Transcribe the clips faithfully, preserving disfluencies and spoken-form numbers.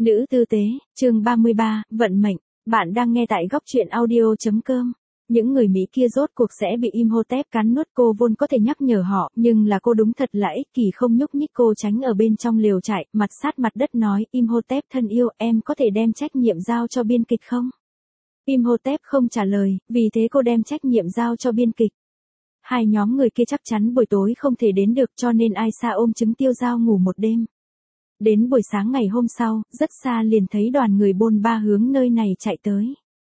Nữ tư tế, chương ba mươi ba, vận mệnh. Bạn đang nghe tại góc truyện audio.com. Những người Mỹ kia rốt cuộc sẽ bị Imhotep cắn nuốt, cô vốn có thể nhắc nhở họ, nhưng là cô đúng thật là ích kỷ không nhúc nhích. Cô tránh ở bên trong lều trại, mặt sát mặt đất nói, Imhotep thân yêu, em có thể đem trách nhiệm giao cho biên kịch không? Imhotep không trả lời, vì thế cô đem trách nhiệm giao cho biên kịch. Hai nhóm người kia chắc chắn buổi tối không thể đến được, cho nên Aisha ôm trứng tiêu dao ngủ một đêm. Đến buổi sáng ngày hôm sau, rất xa liền thấy đoàn người bôn ba hướng nơi này chạy tới.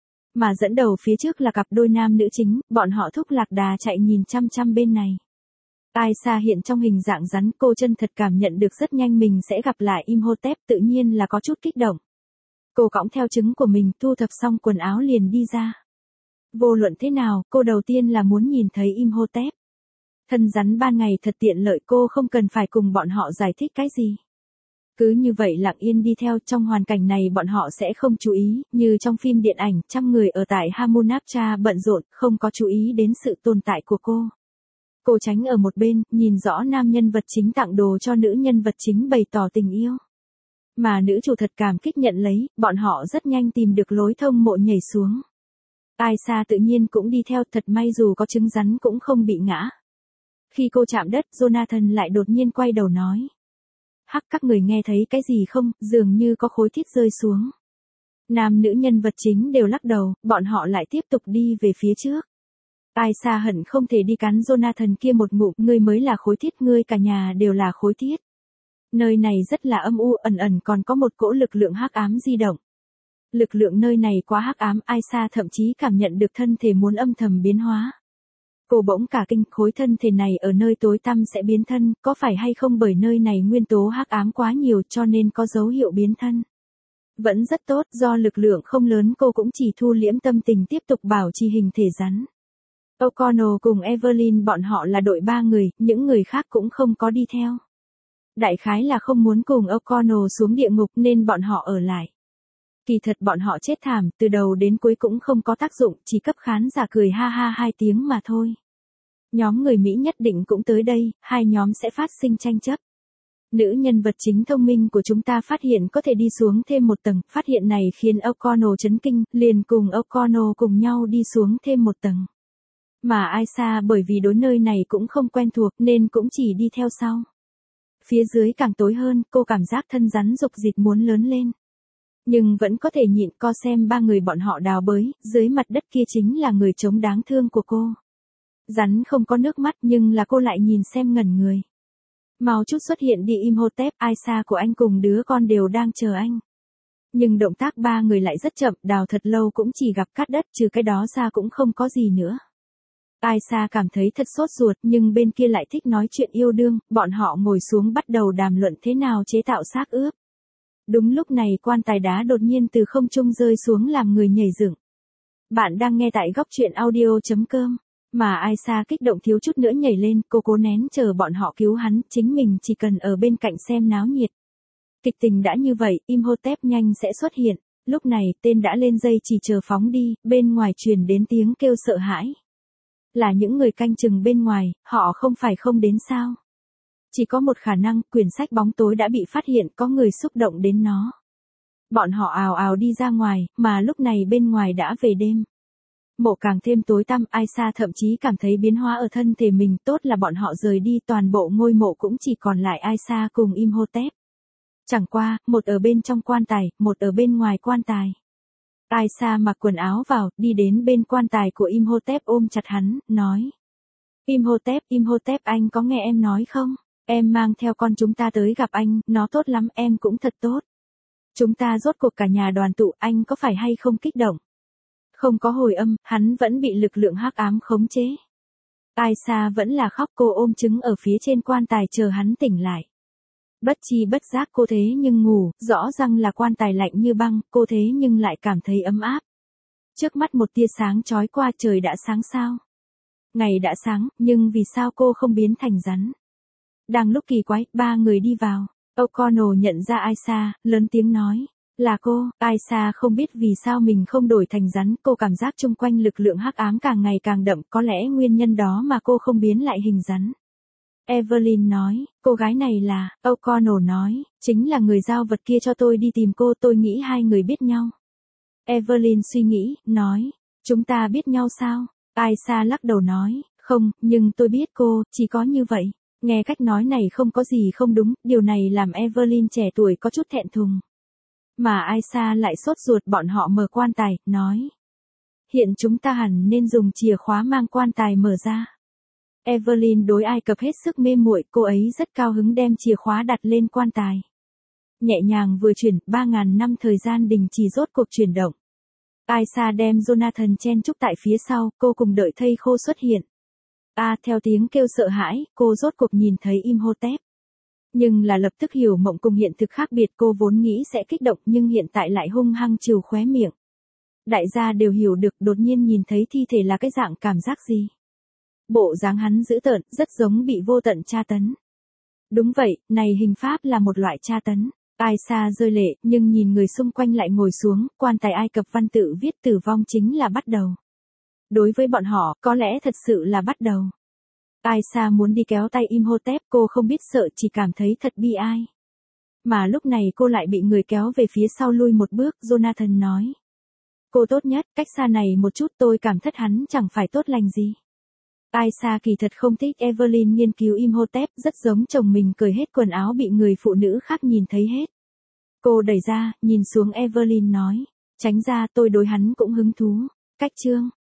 Mà dẫn đầu phía trước là cặp đôi nam nữ chính, bọn họ thúc lạc đà chạy nhìn chăm chăm bên này. Aisha hiện trong hình dạng rắn, cô chân thật cảm nhận được rất nhanh mình sẽ gặp lại Imhotep, tự nhiên là có chút kích động. Cô cõng theo trứng của mình, thu thập xong quần áo liền đi ra. Vô luận thế nào, cô đầu tiên là muốn nhìn thấy Imhotep. Thân rắn ban ngày thật tiện lợi, cô không cần phải cùng bọn họ giải thích cái gì. Cứ như vậy lặng yên đi theo, trong hoàn cảnh này bọn họ sẽ không chú ý, như trong phim điện ảnh, trăm người ở tại Hamunaptra bận rộn, không có chú ý đến sự tồn tại của cô. Cô tránh ở một bên, nhìn rõ nam nhân vật chính tặng đồ cho nữ nhân vật chính bày tỏ tình yêu. Mà nữ chủ thật cảm kích nhận lấy, bọn họ rất nhanh tìm được lối thông mộ nhảy xuống. Aisha tự nhiên cũng đi theo, thật may dù có trứng rắn cũng không bị ngã. Khi cô chạm đất, Jonathan lại đột nhiên quay đầu nói. Hắc, các người nghe thấy cái gì không, dường như có khối thiết rơi xuống. Nam nữ nhân vật chính đều lắc đầu, bọn họ lại tiếp tục đi về phía trước. Aisha hận không thể đi cắn Jonathan kia một ngụm, ngươi mới là khối thiết, ngươi cả nhà đều là khối thiết. Nơi này rất là âm u, ẩn ẩn còn có một cỗ lực lượng hắc ám di động. Lực lượng nơi này quá hắc ám, Aisha thậm chí cảm nhận được thân thể muốn âm thầm biến hóa. Cô bỗng cả kinh, khối thân thể này ở nơi tối tăm sẽ biến thân, có phải hay không bởi nơi này nguyên tố hắc ám quá nhiều cho nên có dấu hiệu biến thân. Vẫn rất tốt, do lực lượng không lớn cô cũng chỉ thu liễm tâm tình tiếp tục bảo trì hình thể rắn. O'Connell cùng Evelyn bọn họ là đội ba người, những người khác cũng không có đi theo. Đại khái là không muốn cùng O'Connell xuống địa ngục nên bọn họ ở lại. Kỳ thật bọn họ chết thảm, từ đầu đến cuối cũng không có tác dụng, chỉ cấp khán giả cười ha ha hai tiếng mà thôi. Nhóm người Mỹ nhất định cũng tới đây, hai nhóm sẽ phát sinh tranh chấp. Nữ nhân vật chính thông minh của chúng ta phát hiện có thể đi xuống thêm một tầng, phát hiện này khiến O'Connell chấn kinh, liền cùng O'Connell cùng nhau đi xuống thêm một tầng. Mà Aisha bởi vì đối nơi này cũng không quen thuộc nên cũng chỉ đi theo sau. Phía dưới càng tối hơn, cô cảm giác thân rắn dục dịch muốn lớn lên. Nhưng vẫn có thể nhịn, co xem ba người bọn họ đào bới, dưới mặt đất kia chính là người trống đáng thương của cô. Rắn không có nước mắt nhưng là cô lại nhìn xem ngẩn người. Mau chút xuất hiện đi Imhotep, Aisha của anh cùng đứa con đều đang chờ anh. Nhưng động tác ba người lại rất chậm, đào thật lâu cũng chỉ gặp cát đất, trừ cái đó ra cũng không có gì nữa. Aisha cảm thấy thật sốt ruột nhưng bên kia lại thích nói chuyện yêu đương, bọn họ ngồi xuống bắt đầu đàm luận thế nào chế tạo xác ướp. Đúng lúc này quan tài đá đột nhiên từ không trung rơi xuống làm người nhảy dựng. Bạn đang nghe tại góc truyện audio.com. Mà Aisha kích động thiếu chút nữa nhảy lên, cô cố nén chờ bọn họ cứu hắn, chính mình chỉ cần ở bên cạnh xem náo nhiệt. Kịch tình đã như vậy, Imhotep nhanh sẽ xuất hiện, lúc này tên đã lên dây chỉ chờ phóng đi, bên ngoài truyền đến tiếng kêu sợ hãi. Là những người canh chừng bên ngoài, họ không phải không đến sao? Chỉ có một khả năng, quyển sách bóng tối đã bị phát hiện, có người xúc động đến nó. Bọn họ ào ào đi ra ngoài, mà lúc này bên ngoài đã về đêm. Mộ càng thêm tối tăm, Aisha thậm chí cảm thấy biến hóa ở thân thể mình, tốt là bọn họ rời đi, toàn bộ ngôi mộ cũng chỉ còn lại Aisha cùng Imhotep. Chẳng qua, một ở bên trong quan tài, một ở bên ngoài quan tài. Aisha mặc quần áo vào, đi đến bên quan tài của Imhotep ôm chặt hắn, nói. Imhotep, Imhotep, anh có nghe em nói không? Em mang theo con chúng ta tới gặp anh, nó tốt lắm, em cũng thật tốt. Chúng ta rốt cuộc cả nhà đoàn tụ, anh có phải hay không kích động? Không có hồi âm, hắn vẫn bị lực lượng hắc ám khống chế. Aisha vẫn là khóc, cô ôm trứng ở phía trên quan tài chờ hắn tỉnh lại. Bất chi bất giác cô thế nhưng ngủ, rõ ràng là quan tài lạnh như băng, cô thế nhưng lại cảm thấy ấm áp. Trước mắt một tia sáng chói qua, trời đã sáng sao? Ngày đã sáng, nhưng vì sao cô không biến thành rắn? Đang lúc kỳ quái, ba người đi vào. O'Connell nhận ra Aisha, lớn tiếng nói. Là cô, Aisha không biết vì sao mình không đổi thành rắn, cô cảm giác chung quanh lực lượng hắc ám càng ngày càng đậm, có lẽ nguyên nhân đó mà cô không biến lại hình rắn. Evelyn nói, cô gái này là, O'Connell nói, chính là người giao vật kia cho tôi đi tìm cô, tôi nghĩ hai người biết nhau. Evelyn suy nghĩ, nói, chúng ta biết nhau sao? Aisha lắc đầu nói, không, nhưng tôi biết cô, chỉ có như vậy. Nghe cách nói này không có gì không đúng, điều này làm Evelyn trẻ tuổi có chút thẹn thùng. Mà Aisha lại sốt ruột bọn họ mở quan tài, nói. Hiện chúng ta hẳn nên dùng chìa khóa mang quan tài mở ra. Evelyn đối Ai Cập hết sức mê muội, cô ấy rất cao hứng đem chìa khóa đặt lên quan tài. Nhẹ nhàng vừa chuyển, ba ngàn năm thời gian đình chỉ rốt cuộc chuyển động. Aisha đem Jonathan chen chúc tại phía sau, cô cùng đợi thây khô xuất hiện. A à, theo tiếng kêu sợ hãi, cô rốt cuộc nhìn thấy Imhotep. Nhưng là lập tức hiểu mộng cùng hiện thực khác biệt, cô vốn nghĩ sẽ kích động nhưng hiện tại lại hung hăng trừ khóe miệng. Đại gia đều hiểu được, đột nhiên nhìn thấy thi thể là cái dạng cảm giác gì. Bộ dáng hắn dữ tợn, rất giống bị vô tận tra tấn. Đúng vậy, này hình pháp là một loại tra tấn. Aisha rơi lệ, nhưng nhìn người xung quanh lại ngồi xuống, quan tài Ai Cập văn tự viết tử vong chính là bắt đầu. Đối với bọn họ, có lẽ thật sự là bắt đầu. Aisha muốn đi kéo tay Imhotep, cô không biết sợ, chỉ cảm thấy thật bi ai. Mà lúc này cô lại bị người kéo về phía sau lui một bước, Jonathan nói. Cô tốt nhất, cách xa này một chút, tôi cảm thất hắn chẳng phải tốt lành gì. Aisha kỳ thật không thích Evelyn nghiên cứu Imhotep, rất giống chồng mình cởi hết quần áo bị người phụ nữ khác nhìn thấy hết. Cô đẩy ra, nhìn xuống Evelyn nói, tránh ra, tôi đối hắn cũng hứng thú. Cách chương